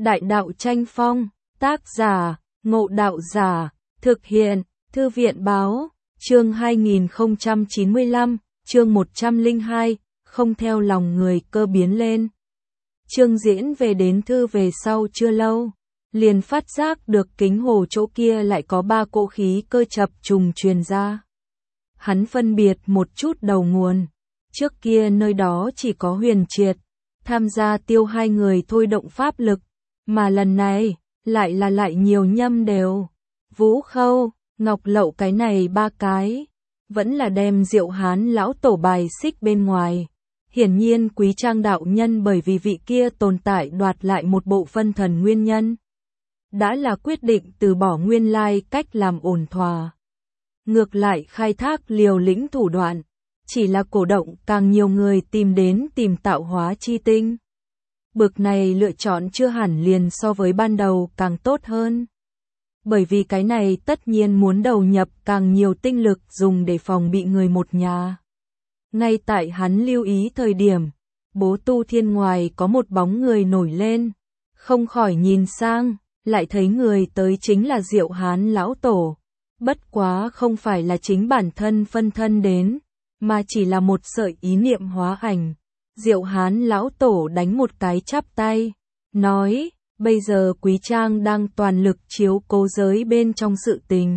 Đại đạo tranh phong, tác giả, Ngộ Đạo Giả, thực hiện, Thư viện báo, chương 2095, chương 102, không theo lòng người cơ biến lên. Trương Diễn về đến thư về sau chưa lâu, liền phát giác được kính hồ chỗ kia lại có 3 cỗ khí cơ chập trùng truyền ra. Hắn phân biệt một chút đầu nguồn, trước kia nơi đó chỉ có Huyền Triệt, tham gia Tiêu hai người thôi động pháp lực, mà lần này, lại nhiều Nhâm Đều, Vũ Khâu, Ngọc Lậu cái này 3 cái, vẫn là đem Diệu Hán lão tổ bài xích bên ngoài. Hiển nhiên Quý Trang đạo nhân bởi vì vị kia tồn tại đoạt lại một bộ phân thần nguyên nhân, đã là quyết định từ bỏ nguyên lai cách làm ổn thỏa. Ngược lại khai thác liều lĩnh thủ đoạn, chỉ là cổ động càng nhiều người tìm tạo hóa chi tinh. Bực này lựa chọn chưa hẳn liền so với ban đầu càng tốt hơn. Bởi vì cái này tất nhiên muốn đầu nhập càng nhiều tinh lực dùng để phòng bị người một nhà. Ngay tại hắn lưu ý thời điểm, Bố Tu Thiên ngoài có một bóng người nổi lên, không khỏi nhìn sang, lại thấy người tới chính là Diệu Hán lão tổ. Bất quá không phải là chính bản thân phân thân đến, mà chỉ là một sợi ý niệm hóa ảnh. Diệu Hán lão tổ đánh một cái chắp tay, nói, bây giờ Quý Trang đang toàn lực chiếu cố giới bên trong sự tình.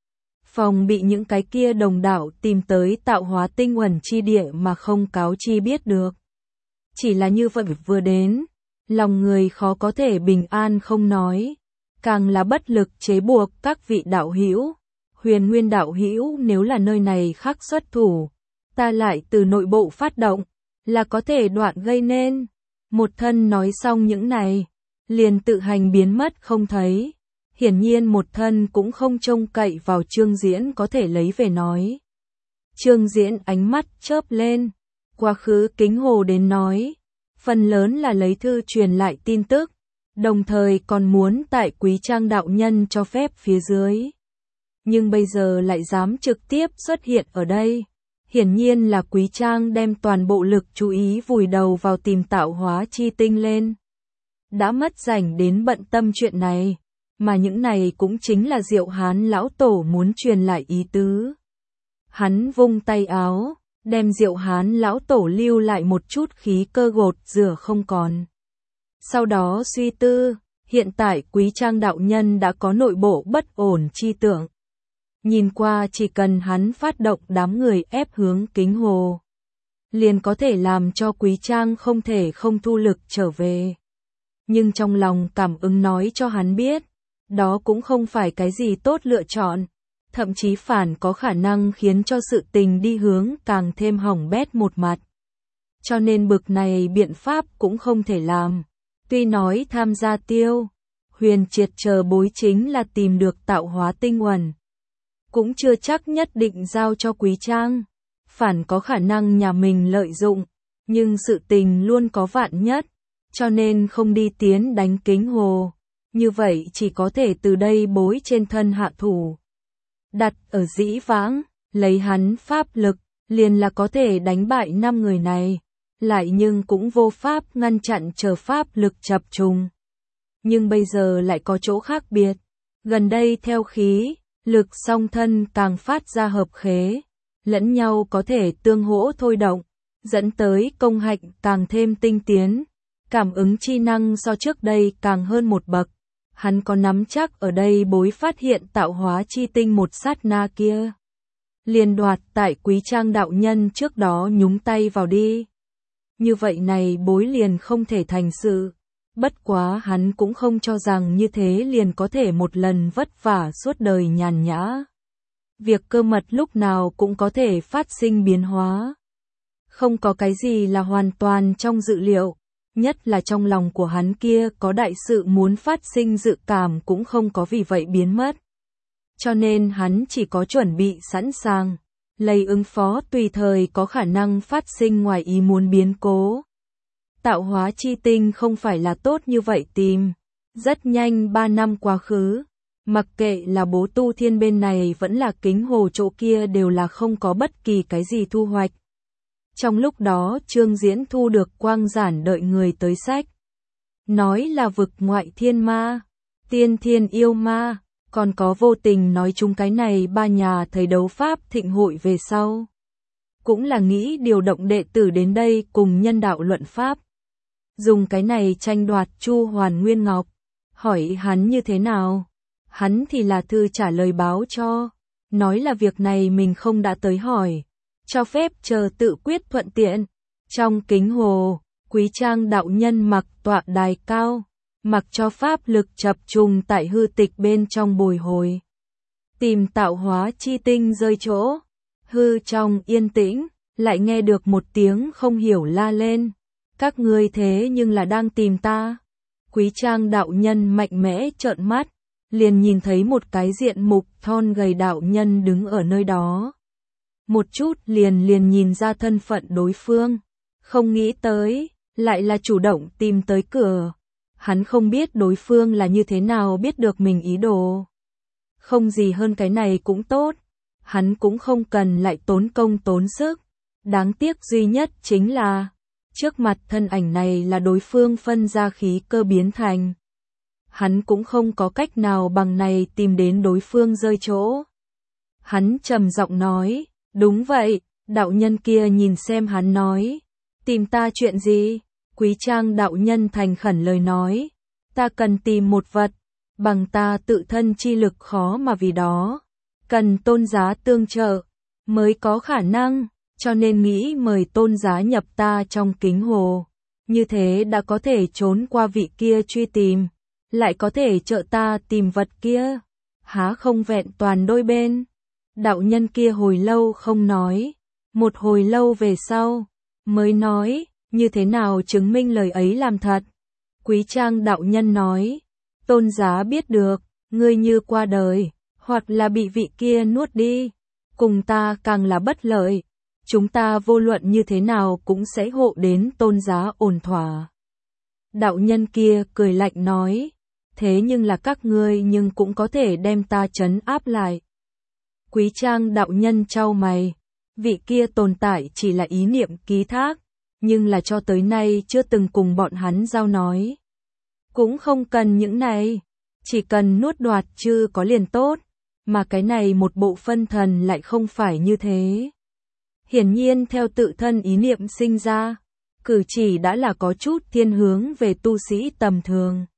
Phòng bị những cái kia đồng đạo tìm tới tạo hóa tinh uẩn chi địa mà không cáo chi biết được. Chỉ là như vậy vừa đến, lòng người khó có thể bình an không nói, càng là bất lực chế buộc các vị đạo hữu. Huyền Nguyên đạo hữu nếu là nơi này khắc xuất thủ, ta lại từ nội bộ phát động, là có thể đoạn gây nên. Một thân nói xong những này, liền tự hành biến mất không thấy. Hiển nhiên một thân cũng không trông cậy vào Trương Diễn có thể lấy về nói. Trương Diễn ánh mắt chớp lên, quá khứ kính hồ đến nói, phần lớn là lấy thư truyền lại tin tức, đồng thời còn muốn tại Quý Trang đạo nhân cho phép phía dưới. Nhưng bây giờ lại dám trực tiếp xuất hiện ở đây. Hiển nhiên là Quý Trang đem toàn bộ lực chú ý vùi đầu vào tìm tạo hóa chi tinh lên. Đã mất rảnh đến bận tâm chuyện này, mà những này cũng chính là Diệu Hán lão tổ muốn truyền lại ý tứ. Hắn vung tay áo, đem Diệu Hán lão tổ lưu lại một chút khí cơ gột rửa không còn. Sau đó suy tư, hiện tại Quý Trang đạo nhân đã có nội bộ bất ổn chi tưởng. Nhìn qua chỉ cần hắn phát động đám người ép hướng kính hồ, liền có thể làm cho Quý Trang không thể không thu lực trở về. Nhưng trong lòng cảm ứng nói cho hắn biết, đó cũng không phải cái gì tốt lựa chọn, thậm chí phản có khả năng khiến cho sự tình đi hướng càng thêm hỏng bét một mặt. Cho nên bực này biện pháp cũng không thể làm. Tuy nói tham gia Tiêu, Huyền Triệt chờ bối chính là tìm được tạo hóa tinh uẩn, cũng chưa chắc nhất định giao cho Quý Trang, phản có khả năng nhà mình lợi dụng, nhưng sự tình luôn có vạn nhất, cho nên không đi tiến đánh kính hồ, như vậy chỉ có thể từ đây bối trên thân hạ thủ. Đặt ở dĩ vãng, lấy hắn pháp lực, liền là có thể đánh bại 5 người này, lại nhưng cũng vô pháp ngăn chặn chờ pháp lực chập trùng. Nhưng bây giờ lại có chỗ khác biệt, gần đây theo khí lực song thân càng phát ra hợp khế, lẫn nhau có thể tương hỗ thôi động, dẫn tới công hạnh càng thêm tinh tiến, cảm ứng chi năng so trước đây càng hơn một bậc. Hắn có nắm chắc ở đây bối phát hiện tạo hóa chi tinh một sát na kia, liền đoạt tại Quý Trang đạo nhân trước đó nhúng tay vào đi. Như vậy này bối liền không thể thành sự. Bất quá hắn cũng không cho rằng như thế liền có thể một lần vất vả suốt đời nhàn nhã. Việc cơ mật lúc nào cũng có thể phát sinh biến hóa. Không có cái gì là hoàn toàn trong dự liệu, nhất là trong lòng của hắn kia có đại sự muốn phát sinh dự cảm cũng không có vì vậy biến mất. Cho nên hắn chỉ có chuẩn bị sẵn sàng, lấy ứng phó tùy thời có khả năng phát sinh ngoài ý muốn biến cố. Tạo hóa chi tinh không phải là tốt như vậy tìm. Rất nhanh 3 năm quá khứ, mặc kệ là Bố Tu Thiên bên này vẫn là kính hồ chỗ kia đều là không có bất kỳ cái gì thu hoạch. Trong lúc đó Trương Diễn thu được quang giản đợi người tới sách. nói là vực ngoại thiên ma, tiên thiên yêu ma, còn có vô tình nói chung cái này ba nhà thầy đấu pháp thịnh hội về sau. Cũng là nghĩ điều động đệ tử đến đây cùng nhân đạo luận pháp. Dùng cái này tranh đoạt Chu Hoàn Nguyên Ngọc. Hỏi hắn như thế nào? Hắn thì là thư trả lời báo cho. Nói là việc này mình không đã tới hỏi. Cho phép chờ tự quyết thuận tiện. Trong kính hồ, Quý Trang đạo nhân mặc tọa đài cao. Mặc cho pháp lực chập trùng tại hư tịch bên trong bồi hồi. Tìm tạo hóa chi tinh rơi chỗ. Hư trong yên tĩnh, lại nghe được một tiếng không hiểu la lên. Các ngươi thế nhưng là đang tìm ta. Quý Trang đạo nhân mạnh mẽ trợn mắt, liền nhìn thấy một cái diện mục thon gầy đạo nhân đứng ở nơi đó. Một chút liền nhìn ra thân phận đối phương, không nghĩ tới, lại là chủ động tìm tới cửa. Hắn không biết đối phương là như thế nào biết được mình ý đồ. Không gì hơn cái này cũng tốt, hắn cũng không cần lại tốn công tốn sức. Đáng tiếc duy nhất chính là, trước mặt thân ảnh này là đối phương phân ra khí cơ biến thành. Hắn cũng không có cách nào bằng này tìm đến đối phương rơi chỗ. Hắn trầm giọng nói, đúng vậy, đạo nhân kia nhìn xem hắn nói, tìm ta chuyện gì? Quý Trang đạo nhân thành khẩn lời nói, ta cần tìm một vật, bằng ta tự thân chi lực khó mà vì đó, cần tôn giá tương trợ, mới có khả năng. Cho nên nghĩ mời tôn giá nhập ta trong kính hồ. Như thế đã có thể trốn qua vị kia truy tìm. Lại có thể trợ ta tìm vật kia. Há không vẹn toàn đôi bên. Đạo nhân kia hồi lâu không nói. Một hồi lâu về sau. Mới nói. Như thế nào chứng minh lời ấy làm thật. Quý Trang đạo nhân nói. Tôn giá biết được. Ngươi như qua đời. Hoặc là bị vị kia nuốt đi. Cùng ta càng là bất lợi. Chúng ta vô luận như thế nào cũng sẽ hộ đến tôn giá ổn thỏa. Đạo nhân kia cười lạnh nói, thế nhưng là các ngươi nhưng cũng có thể đem ta trấn áp lại. Quý Trang đạo nhân chau mày, vị kia tồn tại chỉ là ý niệm ký thác, nhưng là cho tới nay chưa từng cùng bọn hắn giao nói. Cũng không cần những này, chỉ cần nuốt đoạt chứ có liền tốt, mà cái này một bộ phân thần lại không phải như thế. Hiển nhiên theo tự thân ý niệm sinh ra, cử chỉ đã là có chút thiên hướng về tu sĩ tầm thường.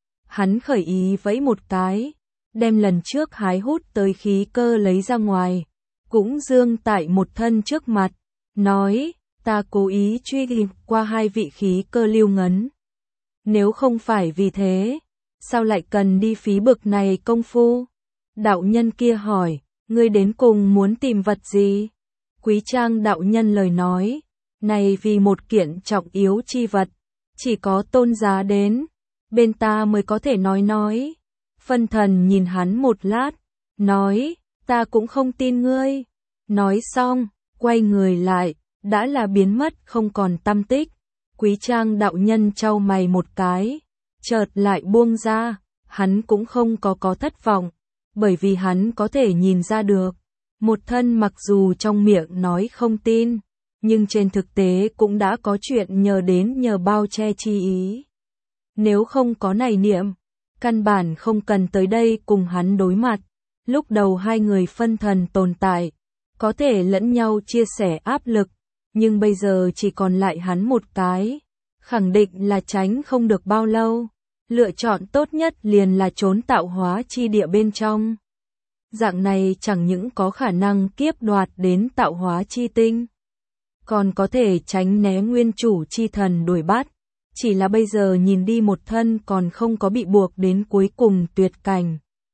Hắn khởi ý vẫy một cái, đem lần trước hái hút tới khí cơ lấy ra ngoài, cũng dương tại một thân trước mặt, nói, ta cố ý truy tìm qua hai vị khí cơ lưu ngấn. Nếu không phải vì thế, sao lại cần đi phí bực này công phu? Đạo nhân kia hỏi, ngươi đến cùng muốn tìm vật gì? Quý Trang đạo nhân lời nói, này vì một kiện trọng yếu chi vật, chỉ có tôn giá đến, bên ta mới có thể nói. Phân thần nhìn hắn một lát, nói, ta cũng không tin ngươi. Nói xong, quay người lại, đã là biến mất không còn tăm tích. Quý Trang đạo nhân chau mày một cái, chợt lại buông ra, hắn cũng không có thất vọng, bởi vì hắn có thể nhìn ra được. Một thân mặc dù trong miệng nói không tin, nhưng trên thực tế cũng đã có chuyện nhờ bao che chi ý. Nếu không có này niệm, căn bản không cần tới đây cùng hắn đối mặt. Lúc đầu hai người phân thần tồn tại, có thể lẫn nhau chia sẻ áp lực, nhưng bây giờ chỉ còn lại hắn một cái, khẳng định là tránh không được bao lâu. Lựa chọn tốt nhất liền là trốn tạo hóa chi địa bên trong. Dạng này chẳng những có khả năng kiếp đoạt đến tạo hóa chi tinh, còn có thể tránh né nguyên chủ chi thần đuổi bắt. Chỉ là bây giờ nhìn đi một thân còn không có bị buộc đến cuối cùng tuyệt cảnh.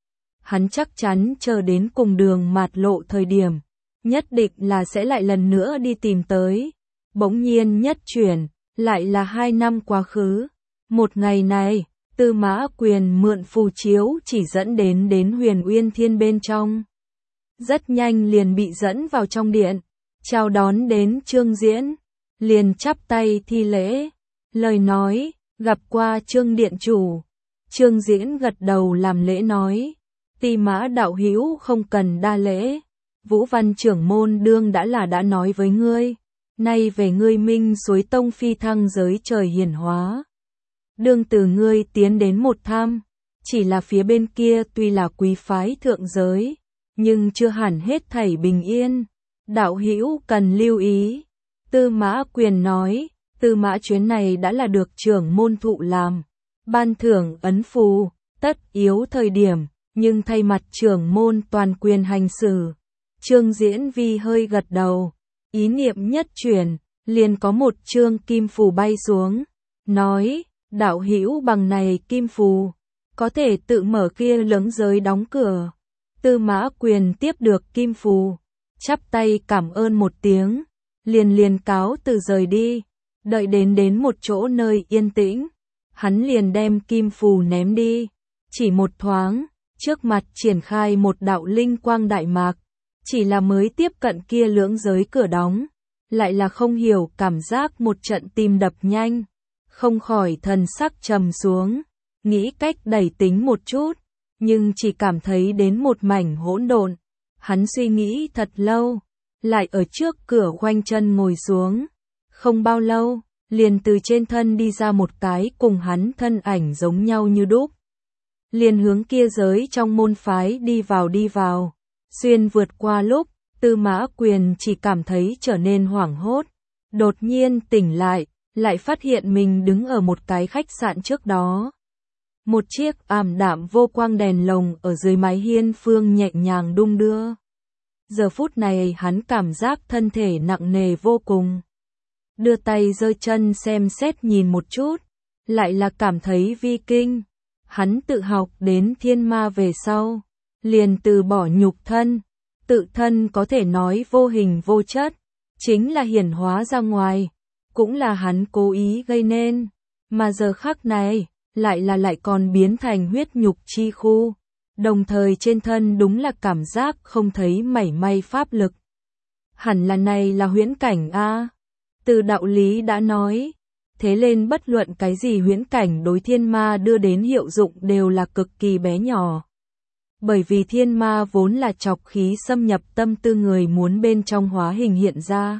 Hắn chắc chắn chờ đến cùng đường mạt lộ thời điểm, nhất định là sẽ lại lần nữa đi tìm tới. Bỗng nhiên nhất chuyển, lại là 2 năm quá khứ. Một ngày này, Tư Mã Quyền mượn phù chiếu chỉ dẫn đến Huyền Uyên Thiên bên trong. Rất nhanh liền bị dẫn vào trong điện, chào đón đến Trương Diễn, liền chắp tay thi lễ, lời nói, gặp qua Trương Điện Chủ. Trương Diễn gật đầu làm lễ nói, Tư Mã đạo hữu không cần đa lễ, Vũ Văn trưởng môn đương đã nói với ngươi, nay về ngươi Minh Suối Tông phi thăng giới trời hiển hóa. đương từ ngươi tiến đến một tham, chỉ là phía bên kia tuy là quý phái thượng giới, nhưng chưa hẳn hết thảy bình yên, đạo hữu cần lưu ý. Tư Mã Quyền nói, Tư Mã chuyến này đã là được trưởng môn thụ làm, ban thưởng ấn phù, tất yếu thời điểm, nhưng thay mặt trưởng môn toàn quyền hành xử. Trương Diễn Vi hơi gật đầu, ý niệm nhất chuyển, liền có một trương kim phù bay xuống, nói, đạo hữu bằng này kim phù, có thể tự mở kia lưỡng giới đóng cửa. Tư Mã Quyền tiếp được kim phù, chắp tay cảm ơn một tiếng, liền cáo từ rời đi, đợi đến một chỗ nơi yên tĩnh, hắn liền đem kim phù ném đi, chỉ một thoáng, trước mặt triển khai một đạo linh quang đại mạc, chỉ là mới tiếp cận kia lưỡng giới cửa đóng, lại là không hiểu cảm giác một trận tim đập nhanh, không khỏi thần sắc trầm xuống, nghĩ cách đẩy tính một chút, nhưng chỉ cảm thấy đến một mảnh hỗn độn. Hắn suy nghĩ thật lâu, lại ở trước cửa khoanh chân ngồi xuống, không bao lâu, liền từ trên thân đi ra một cái cùng hắn thân ảnh giống nhau như đúc. Liền hướng kia giới trong môn phái đi vào, xuyên vượt qua lúc, Tư Mã Quyền chỉ cảm thấy trở nên hoảng hốt, đột nhiên tỉnh lại phát hiện mình đứng ở một cái khách sạn trước đó. Một chiếc ảm đạm vô quang đèn lồng ở dưới mái hiên phương nhẹ nhàng đung đưa. Giờ phút này hắn cảm giác thân thể nặng nề vô cùng. Đưa tay giơ chân xem xét nhìn một chút, lại là cảm thấy vi kinh. Hắn tự học đến thiên ma về sau, liền từ bỏ nhục thân, tự thân có thể nói vô hình vô chất, chính là hiển hóa ra ngoài, cũng là hắn cố ý gây nên, mà giờ khắc này, lại còn biến thành huyết nhục chi khu, đồng thời trên thân đúng là cảm giác không thấy mảy may pháp lực. Hẳn là này là huyễn cảnh a. Từ đạo lý đã nói, thế nên bất luận cái gì huyễn cảnh đối thiên ma đưa đến hiệu dụng đều là cực kỳ bé nhỏ. Bởi vì thiên ma vốn là trọc khí xâm nhập tâm tư người muốn bên trong hóa hình hiện ra.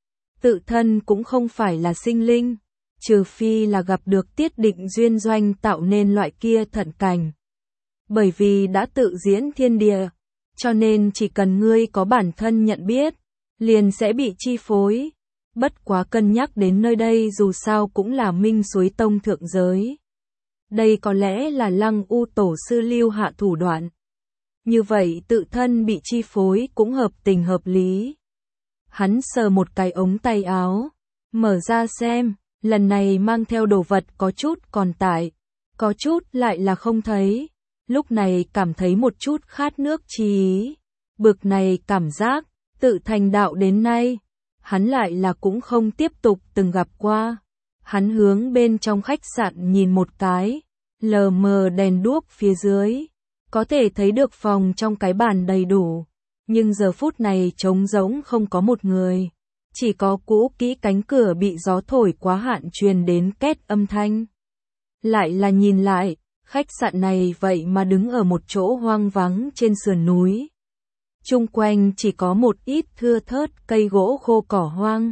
Tự thân cũng không phải là sinh linh, trừ phi là gặp được tiết định duyên doanh tạo nên loại kia thận cảnh. Bởi vì đã tự diễn thiên địa, cho nên chỉ cần ngươi có bản thân nhận biết, liền sẽ bị chi phối. Bất quá cân nhắc đến nơi đây dù sao cũng là Minh Suối Tông thượng giới. Đây có lẽ là Lăng U tổ sư lưu hạ thủ đoạn. Như vậy tự thân bị chi phối cũng hợp tình hợp lý. Hắn sờ một cái ống tay áo, mở ra xem, lần này mang theo đồ vật có chút còn tại, có chút lại là không thấy. Lúc này cảm thấy một chút khát nước chi ý. Bực này cảm giác, tự thành đạo đến nay, hắn lại là cũng không tiếp tục từng gặp qua. Hắn hướng bên trong khách sạn nhìn một cái, lờ mờ đèn đuốc phía dưới, có thể thấy được phòng trong cái bàn đầy đủ, nhưng giờ phút này trống rỗng không có một người, chỉ có cũ kỹ cánh cửa bị gió thổi quá hạn truyền đến két âm thanh. Lại là nhìn lại, khách sạn này vậy mà đứng ở một chỗ hoang vắng trên sườn núi. Chung quanh chỉ có một ít thưa thớt cây gỗ khô cỏ hoang.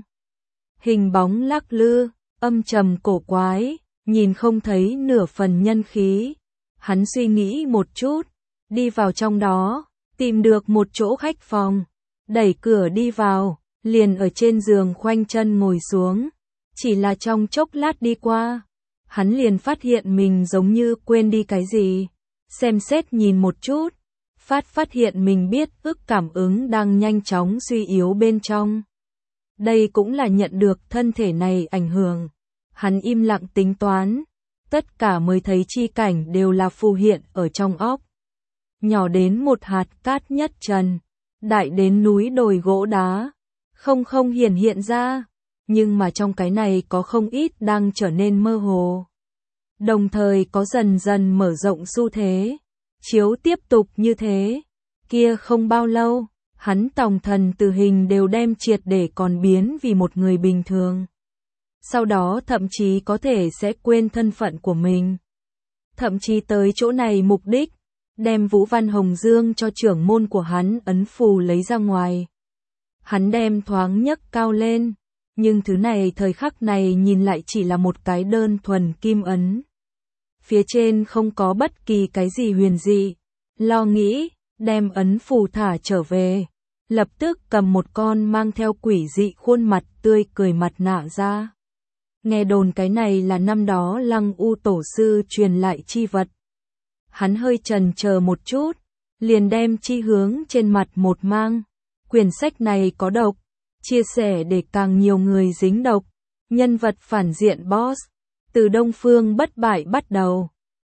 Hình bóng lắc lư, âm trầm cổ quái, nhìn không thấy nửa phần nhân khí. Hắn suy nghĩ một chút, đi vào trong đó, tìm được một chỗ khách phòng, đẩy cửa đi vào, liền ở trên giường khoanh chân ngồi xuống. Chỉ là trong chốc lát đi qua, hắn liền phát hiện mình giống như quên đi cái gì. Xem xét nhìn một chút, phát hiện mình biết ức cảm ứng đang nhanh chóng suy yếu bên trong. Đây cũng là nhận được thân thể này ảnh hưởng. Hắn im lặng tính toán, tất cả mới thấy chi cảnh đều là phù hiện ở trong óc. Nhỏ đến một hạt cát nhất trần, đại đến núi đồi gỗ đá, không hiện ra, nhưng mà trong cái này có không ít đang trở nên mơ hồ. Đồng thời có dần dần mở rộng xu thế. Chiếu tiếp tục như thế, kia không bao lâu, hắn tòng thần tử hình đều đem triệt để còn biến vì một người bình thường. Sau đó thậm chí có thể sẽ quên thân phận của mình. Thậm chí tới chỗ này mục đích, đem Vũ Văn Hồng Dương cho trưởng môn của hắn ấn phù lấy ra ngoài. Hắn đem thoáng nhấc cao lên, nhưng thứ này thời khắc này nhìn lại chỉ là một cái đơn thuần kim ấn. phía trên không có bất kỳ cái gì huyền dị. Lo nghĩ, đem ấn phù thả trở về, lập tức cầm một con mang theo quỷ dị khuôn mặt tươi cười mặt nạ ra. Nghe đồn cái này là năm đó Lăng U tổ sư truyền lại chi vật. Hắn hơi chần chờ một chút, liền đem chi hướng trên mặt một mang. Quyển sách này có độc, chia sẻ để càng nhiều người dính độc. Nhân vật phản diện boss, từ Đông Phương bất bại bắt đầu.